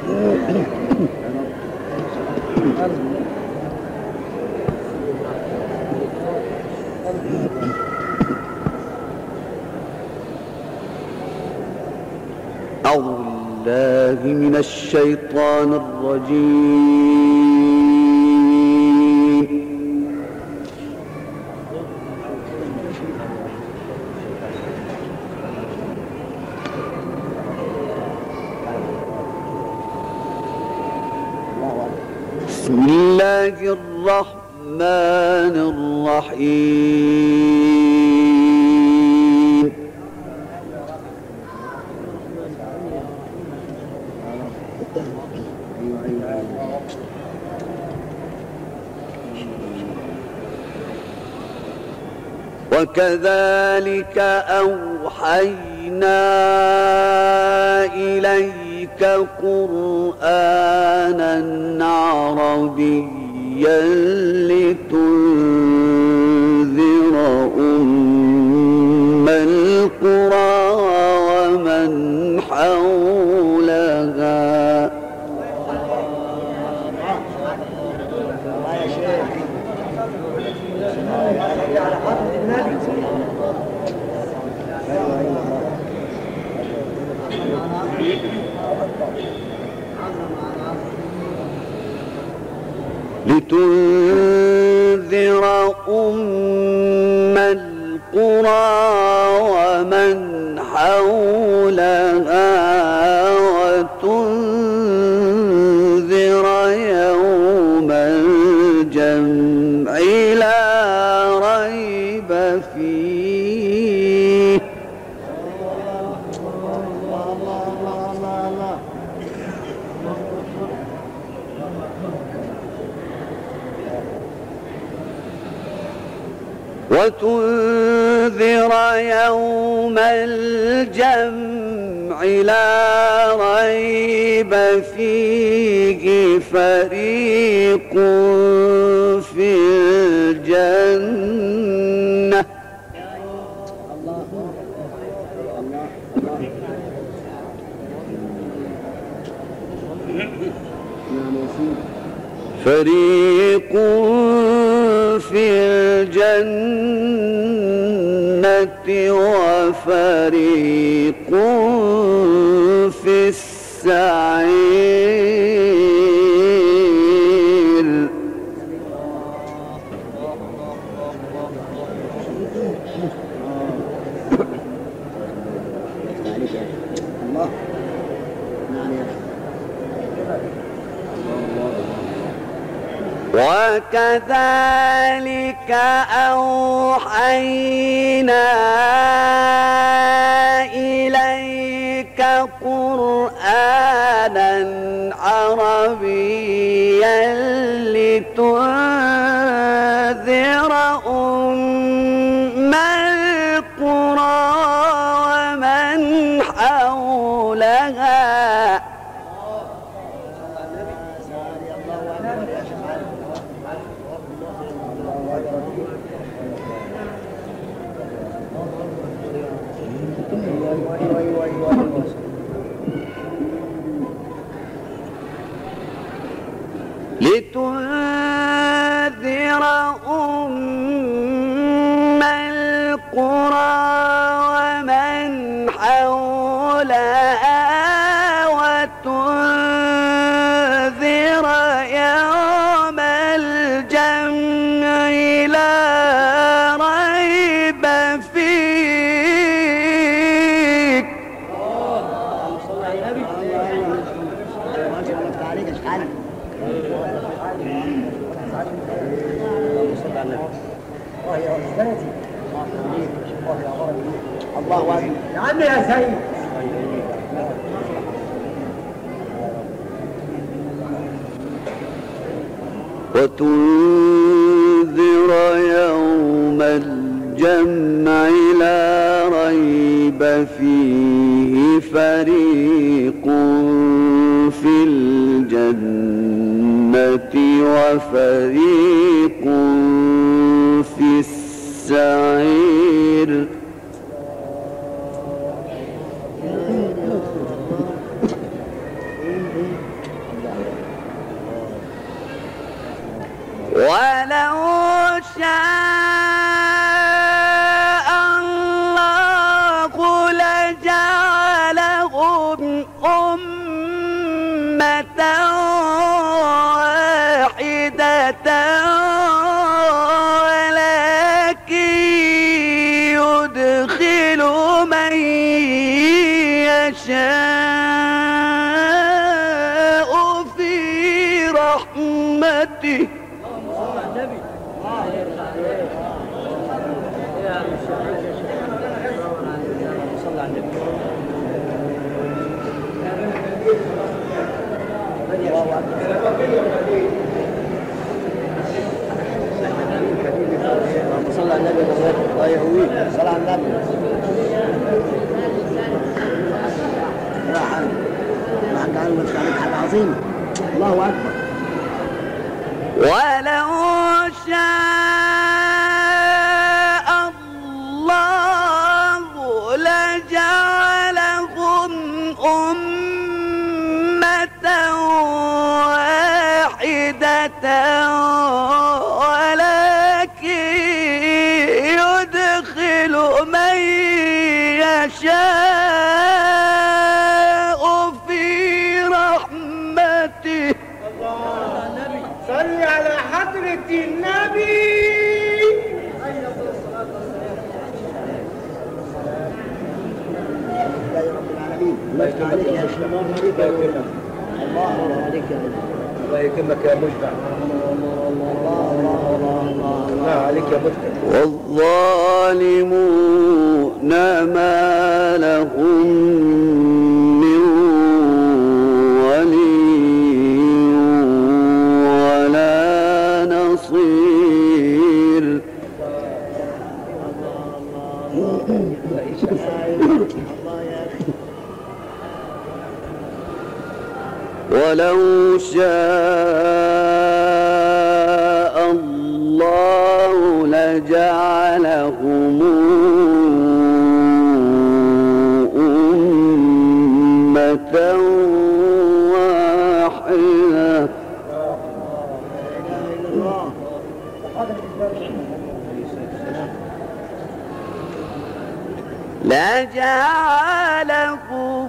أعوذ بالله من الشيطان الرجيم. بسم الله الرحمن الرحيم. وكذلك أوحينا إليك قرآنا عربيا لتنذر أم القرى ومن حولها. لتنذر أم القرى ومن حولها وتنذر يوم الجمع لا ريب فيه. وتنذر يوم الجمع لا ريب فيه فريق في الجنة فريق في الجنة وفريق في السعير. وكذلك أوحينا إليك قرآنا عربيا لتنذر أم القرى ومن حولها لتنذر أم القرى ومن حولها وتنذر يوم الجمع لا ريب فيه. الله أكبر يا عمي يا سيد. وتنذر يوم الجمع لا ريب فيه فريق في الجنة وفريق في السعير. ولو شاء الله لجعلهم أمة واحدة ولكن يدخل من يشاء في رحمته. صلى على النبي الله يهويك. صلى على النبي. راح قال مسألة حاجة عظيمة. الله أكبر. ولو شاء الله لجعلهم أمة واحدة ولكن يدخل من يشاء في رحمته. صل على حضرة النبي. يا رب العالمين. الله يفتح عليك يا شيخ. الله عليك يا رب. الله يكرمك يا مشبع. الله عليك يا مشبع. والظالمون ما لهم من ولي ولا نصير. ولو شاء الله لجعلهم أمة واحدة لجعلهم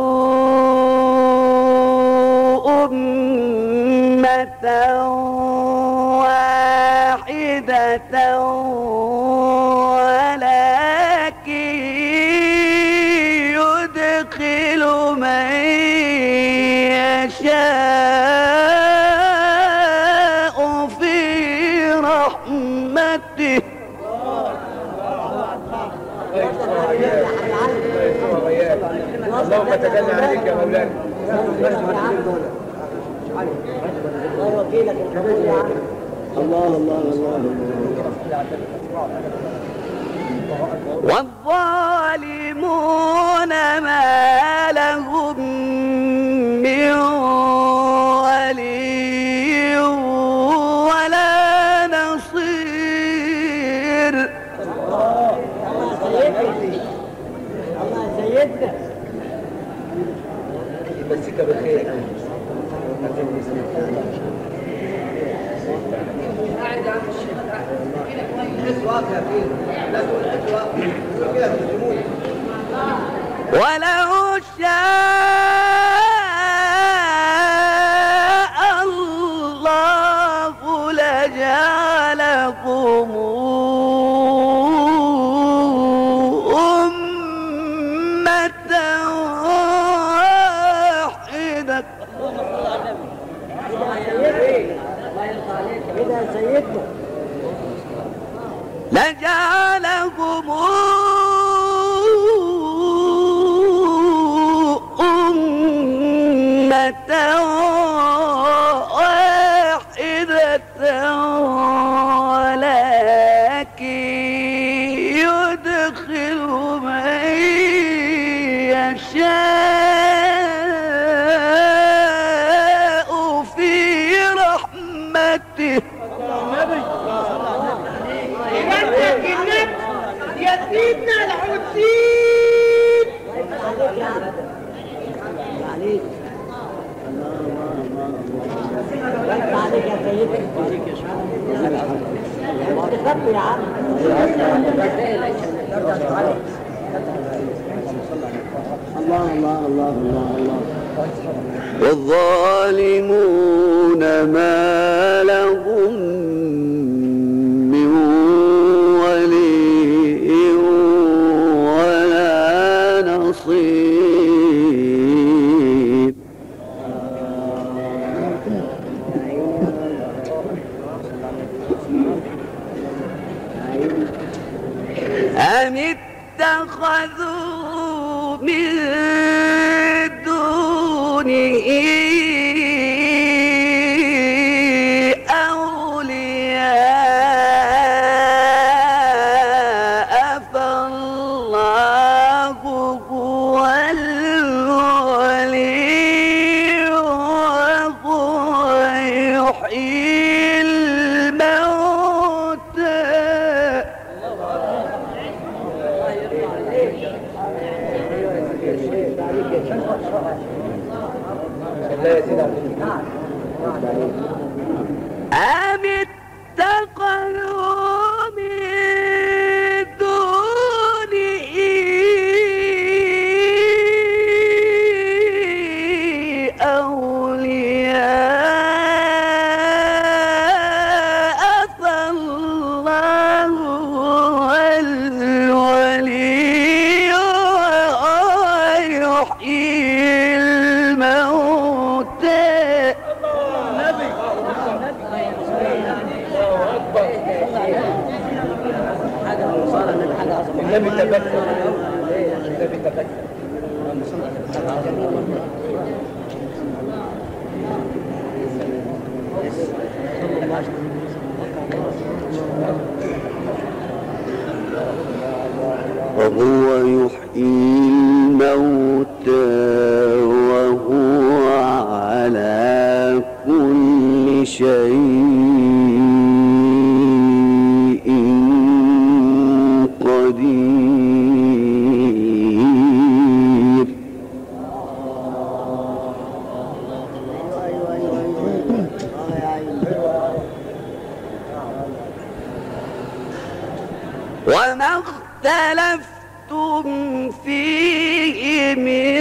أمة واحدة ولكن يدخل من يشاء في رحمته. اللهم تجلى عليك يا مولانا. الله الله الله. والظالمون ما لهم من ولي ولا نصير. الله سيدنا. يمسك بالخير. ولو شاء الله لجعلكم أمة واحدة. لجعلكم أمة واحدة ولكن يدخل من يشاء في رحمته. يا سيدنا الحسين. عليك. الله الله الله الله الله الله. والظالمون ما لهم من ولي ولا نصير. أم اتخذوا من دونه أولياء فالله هو الولي وهو يحيي الموتى. أم اتخذوا من دونه أولياء فالله هو الولي وهو يحيي الموتى. النبي تبكر. النبي تبكر. وهو يحيي الموتى وهو على كل شيء قدير. وما اختلفتم فيه من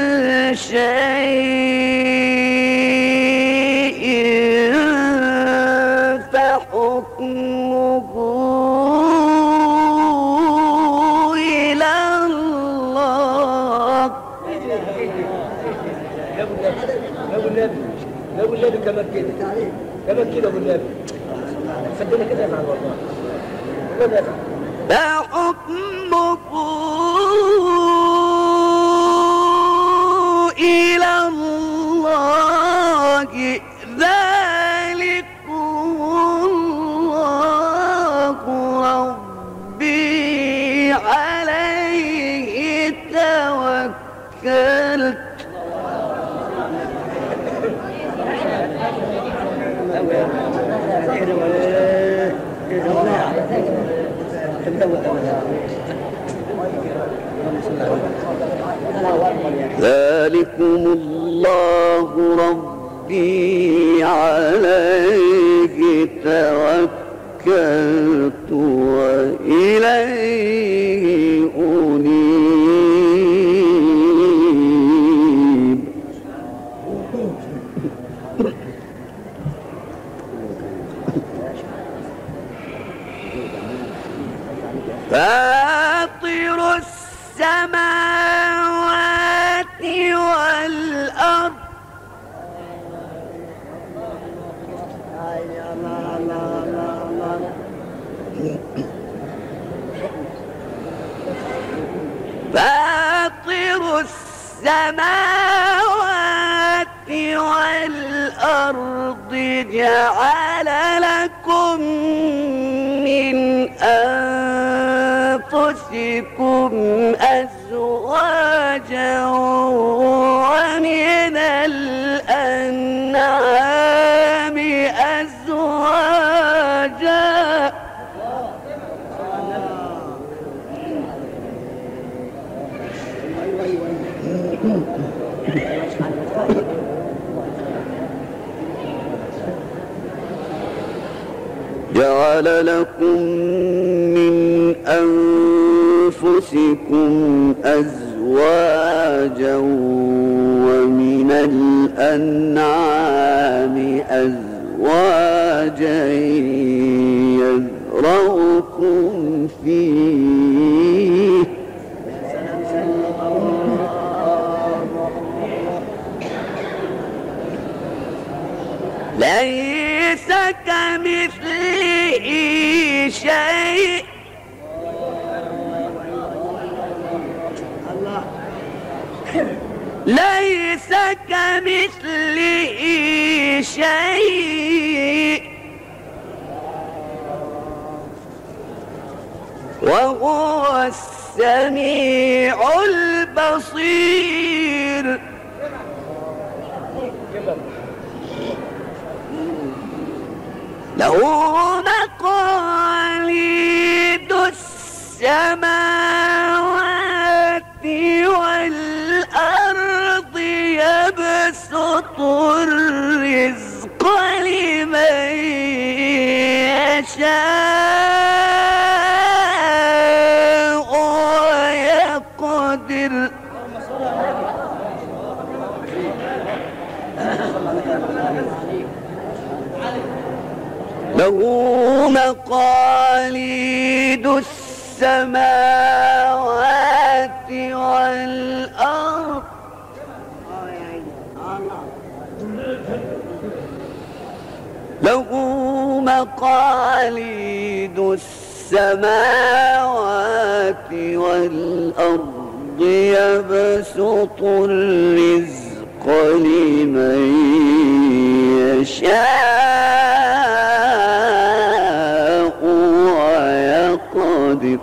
شيء فحكمه إلى الله. ابو النبي كمان كده ابو النبي خدنا كده مع والله. فحكمه إلى الله ذلكم الله ربي عليه توكلت. ذلكم الله ربي عليه توكلت وإليه أنيب. فاطر السماوات والأرض فاطر السماوات والأرض جعل لكم من أنفسكم أزواجا ومن الأنعام أزواجا جعل لكم من أنفسكم أزواجا ومن الأنعام أزواجا يذرأكم فيه ليس كمثله شيء ليس كمثله شيء وهو السميع البصير له مقاليد السماوات والأرض يبسط الرزق لمن يشاء ويقدر له مقاليد السماوات والأرض له مقاليد السماوات والأرض يبسط الرزق لمن يشاء ويقدر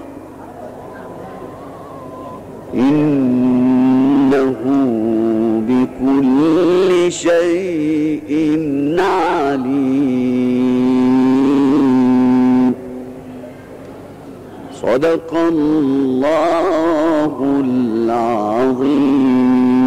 إنه بكل شيء عليم صدق الله العظيم.